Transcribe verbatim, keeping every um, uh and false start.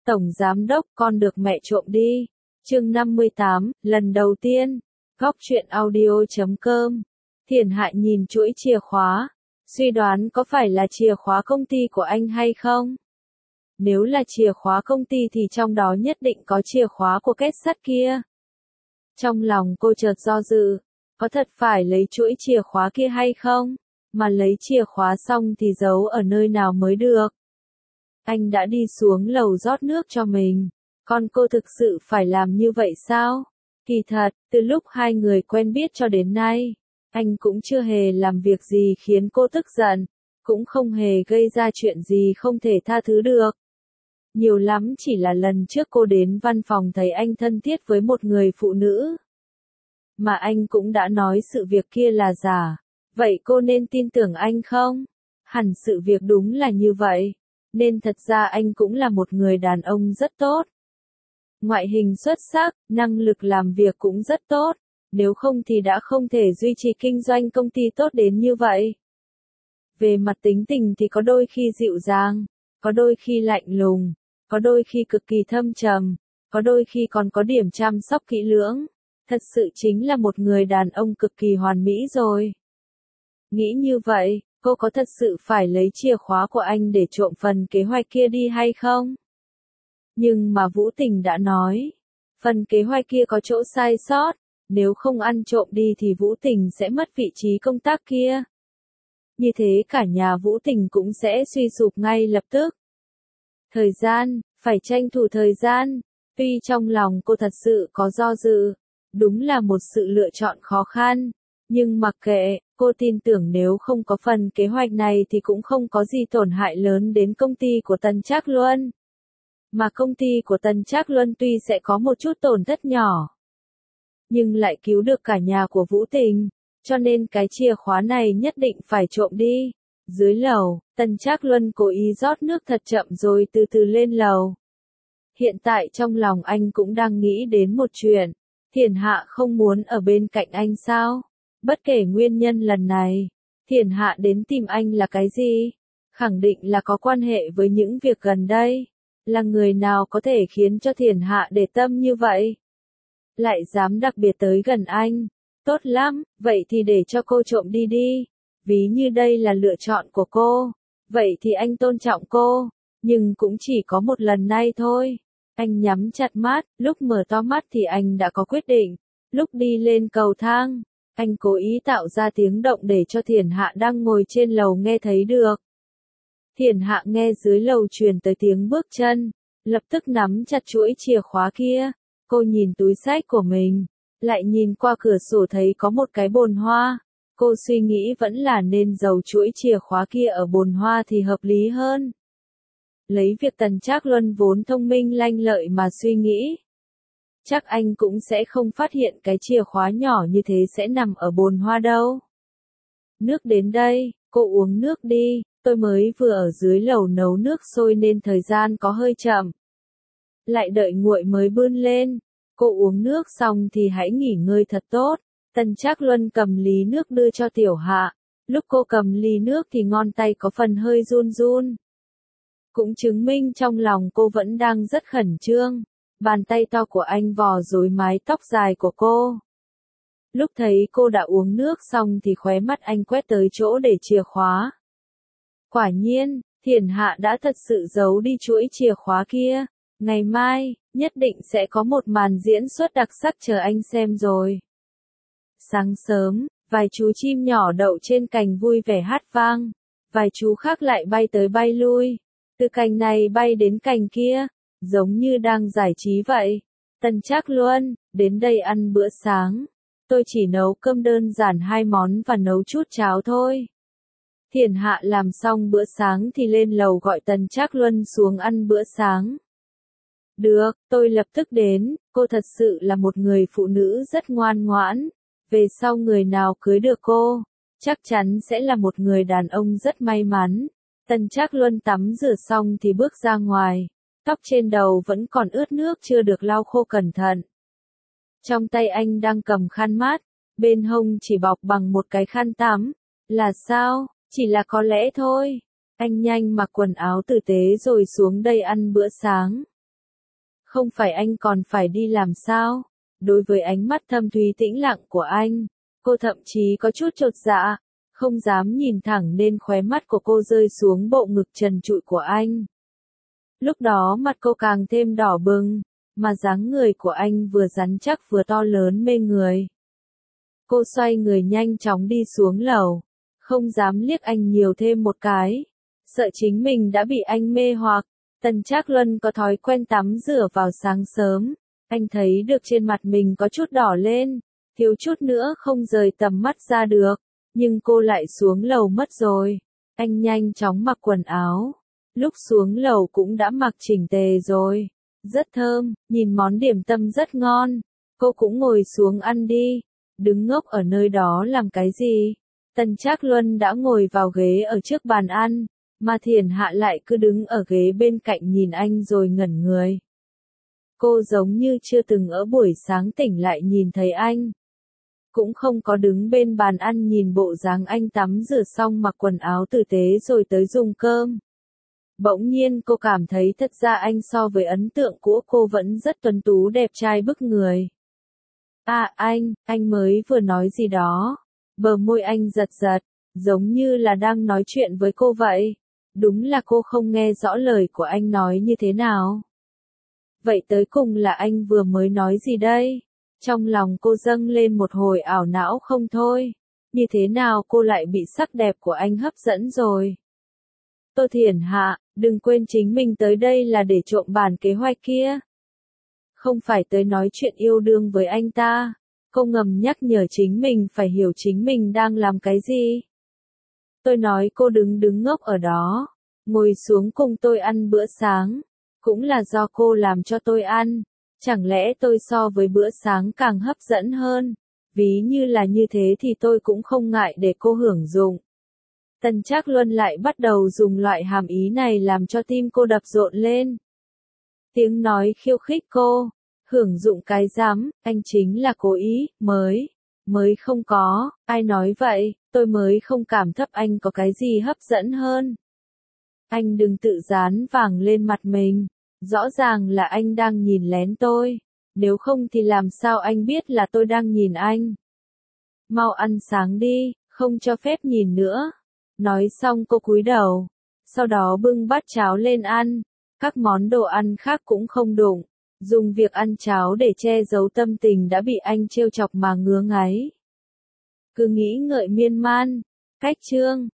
Tổng giám đốc, con được mẹ trộm đi. Chương năm mươi tám, lần đầu tiên. Góc truyện audio chấm com. Thiển Hạ nhìn chuỗi chìa khóa, suy đoán có phải là chìa khóa công ty của anh hay không? Nếu là chìa khóa công ty thì trong đó nhất định có chìa khóa của két sắt kia. Trong lòng cô chợt do dự, có thật phải lấy chuỗi chìa khóa kia hay không? Mà lấy chìa khóa xong thì giấu ở nơi nào mới được? Anh đã đi xuống lầu rót nước cho mình. Con cô thực sự phải làm như vậy sao? Kỳ thật, từ lúc hai người quen biết cho đến nay, anh cũng chưa hề làm việc gì khiến cô tức giận, cũng không hề gây ra chuyện gì không thể tha thứ được. Nhiều lắm chỉ là lần trước cô đến văn phòng thấy anh thân thiết với một người phụ nữ. Mà anh cũng đã nói sự việc kia là giả. Vậy cô nên tin tưởng anh không? Hẳn sự việc đúng là như vậy. Nên thật ra anh cũng là một người đàn ông rất tốt. Ngoại hình xuất sắc, năng lực làm việc cũng rất tốt. Nếu không thì đã không thể duy trì kinh doanh công ty tốt đến như vậy. Về mặt tính tình thì có đôi khi dịu dàng, có đôi khi lạnh lùng, có đôi khi cực kỳ thâm trầm, có đôi khi còn có điểm chăm sóc kỹ lưỡng. Thật sự chính là một người đàn ông cực kỳ hoàn mỹ rồi. Nghĩ như vậy, cô có thật sự phải lấy chìa khóa của anh để trộm phần kế hoạch kia đi hay không? Nhưng mà Vũ Tình đã nói, phần kế hoạch kia có chỗ sai sót, nếu không ăn trộm đi thì Vũ Tình sẽ mất vị trí công tác kia. Như thế cả nhà Vũ Tình cũng sẽ suy sụp ngay lập tức. Thời gian, phải tranh thủ thời gian, tuy trong lòng cô thật sự có do dự, đúng là một sự lựa chọn khó khăn, nhưng mặc kệ, cô tin tưởng nếu không có phần kế hoạch này thì cũng không có gì tổn hại lớn đến công ty của Tần Trác Luân. Mà công ty của Tần Trác Luân tuy sẽ có một chút tổn thất nhỏ, nhưng lại cứu được cả nhà của Vũ Tình, cho nên cái chìa khóa này nhất định phải trộm đi. Dưới lầu, Tần Trác Luân cố ý rót nước thật chậm rồi từ từ lên lầu. Hiện tại trong lòng anh cũng đang nghĩ đến một chuyện, Thiển Hạ không muốn ở bên cạnh anh sao? Bất kể nguyên nhân lần này, Thiển Hạ đến tìm anh là cái gì? Khẳng định là có quan hệ với những việc gần đây. Là người nào có thể khiến cho Thiển Hạ để tâm như vậy? Lại dám đặc biệt tới gần anh. Tốt lắm, vậy thì để cho cô trộm đi đi. Ví như đây là lựa chọn của cô. Vậy thì anh tôn trọng cô. Nhưng cũng chỉ có một lần này thôi. Anh nhắm chặt mắt, lúc mở to mắt thì anh đã có quyết định. Lúc đi lên cầu thang, anh cố ý tạo ra tiếng động để cho Thiển Hạ đang ngồi trên lầu nghe thấy được. Thiển Hạ nghe dưới lầu truyền tới tiếng bước chân, lập tức nắm chặt chuỗi chìa khóa kia. Cô nhìn túi xách của mình, lại nhìn qua cửa sổ thấy có một cái bồn hoa. Cô suy nghĩ vẫn là nên giấu chuỗi chìa khóa kia ở bồn hoa thì hợp lý hơn. Lấy việc Tần Trác Luân vốn thông minh lanh lợi mà suy nghĩ, chắc anh cũng sẽ không phát hiện cái chìa khóa nhỏ như thế sẽ nằm ở bồn hoa đâu. Nước đến đây, cô uống nước đi, tôi mới vừa ở dưới lầu nấu nước sôi nên thời gian có hơi chậm. Lại đợi nguội mới bươn lên, cô uống nước xong thì hãy nghỉ ngơi thật tốt. Tần Trác Luân cầm ly nước đưa cho Tiểu Hạ, lúc cô cầm ly nước thì ngón tay có phần hơi run run. Cũng chứng minh trong lòng cô vẫn đang rất khẩn trương. Bàn tay to của anh vò rối mái tóc dài của cô. Lúc thấy cô đã uống nước xong thì khóe mắt anh quét tới chỗ để chìa khóa. Quả nhiên, Thiển Hạ đã thật sự giấu đi chuỗi chìa khóa kia. Ngày mai, nhất định sẽ có một màn diễn xuất đặc sắc chờ anh xem rồi. Sáng sớm, vài chú chim nhỏ đậu trên cành vui vẻ hát vang. Vài chú khác lại bay tới bay lui. Từ cành này bay đến cành kia, giống như đang giải trí vậy. Tần Trác Luân, đến đây ăn bữa sáng. Tôi chỉ nấu cơm đơn giản hai món và nấu chút cháo thôi. Thiển Hạ làm xong bữa sáng thì lên lầu gọi Tần Trác Luân xuống ăn bữa sáng. Được, tôi lập tức đến, cô thật sự là một người phụ nữ rất ngoan ngoãn. Về sau người nào cưới được cô, chắc chắn sẽ là một người đàn ông rất may mắn. Tần Trác Luân tắm rửa xong thì bước ra ngoài, tóc trên đầu vẫn còn ướt nước chưa được lau khô cẩn thận. Trong tay anh đang cầm khăn mát, bên hông chỉ bọc bằng một cái khăn tắm. Là sao? Chỉ là có lẽ thôi. Anh nhanh mặc quần áo tử tế rồi xuống đây ăn bữa sáng. Không phải anh còn phải đi làm sao? Đối với ánh mắt thâm thúy tĩnh lặng của anh, cô thậm chí có chút chột dạ, không dám nhìn thẳng nên khóe mắt của cô rơi xuống bộ ngực trần trụi của anh. Lúc đó mặt cô càng thêm đỏ bừng, mà dáng người của anh vừa rắn chắc vừa to lớn mê người. Cô xoay người nhanh chóng đi xuống lầu, không dám liếc anh nhiều thêm một cái, sợ chính mình đã bị anh mê hoặc. Tần Trác Luân có thói quen tắm rửa vào sáng sớm, anh thấy được trên mặt mình có chút đỏ lên, thiếu chút nữa không rời tầm mắt ra được, nhưng cô lại xuống lầu mất rồi. Anh nhanh chóng mặc quần áo, lúc xuống lầu cũng đã mặc chỉnh tề rồi, rất thơm, nhìn món điểm tâm rất ngon, cô cũng ngồi xuống ăn đi, đứng ngốc ở nơi đó làm cái gì? Tần Trác Luân đã ngồi vào ghế ở trước bàn ăn, mà Thiển Hạ lại cứ đứng ở ghế bên cạnh nhìn anh rồi ngẩn người. Cô giống như chưa từng ở buổi sáng tỉnh lại nhìn thấy anh. Cũng không có đứng bên bàn ăn nhìn bộ dáng anh tắm rửa xong mặc quần áo tử tế rồi tới dùng cơm. Bỗng nhiên cô cảm thấy thật ra anh so với ấn tượng của cô vẫn rất tuấn tú đẹp trai bức người. À anh, anh mới vừa nói gì đó? Bờ môi anh giật giật, giống như là đang nói chuyện với cô vậy. Đúng là cô không nghe rõ lời của anh nói như thế nào. Vậy tới cùng là anh vừa mới nói gì đây? Trong lòng cô dâng lên một hồi ảo não không thôi. Như thế nào cô lại bị sắc đẹp của anh hấp dẫn rồi? Tô Thiển Hạ, đừng quên chính mình tới đây là để trộm bản kế hoạch kia. Không phải tới nói chuyện yêu đương với anh ta. Cô ngầm nhắc nhở chính mình phải hiểu chính mình đang làm cái gì. Tôi nói cô đứng đứng ngốc ở đó, ngồi xuống cùng tôi ăn bữa sáng. Cũng là do cô làm cho tôi ăn. Chẳng lẽ tôi so với bữa sáng càng hấp dẫn hơn? Ví như là như thế thì tôi cũng không ngại để cô hưởng dụng. Tần Trác Luân lại bắt đầu dùng loại hàm ý này làm cho tim cô đập rộn lên. Tiếng nói khiêu khích cô. Hưởng dụng cái rắm, anh chính là cố ý, mới, mới không có, ai nói vậy, tôi mới không cảm thấp anh có cái gì hấp dẫn hơn. Anh đừng tự dán vàng lên mặt mình, rõ ràng là anh đang nhìn lén tôi, nếu không thì làm sao anh biết là tôi đang nhìn anh. Mau ăn sáng đi, không cho phép nhìn nữa. Nói xong cô cúi đầu, sau đó bưng bát cháo lên ăn, các món đồ ăn khác cũng không đụng. Dùng việc ăn cháo để che giấu tâm tình đã bị anh trêu chọc mà ngứa ngáy. Cứ nghĩ ngợi miên man. Cách chương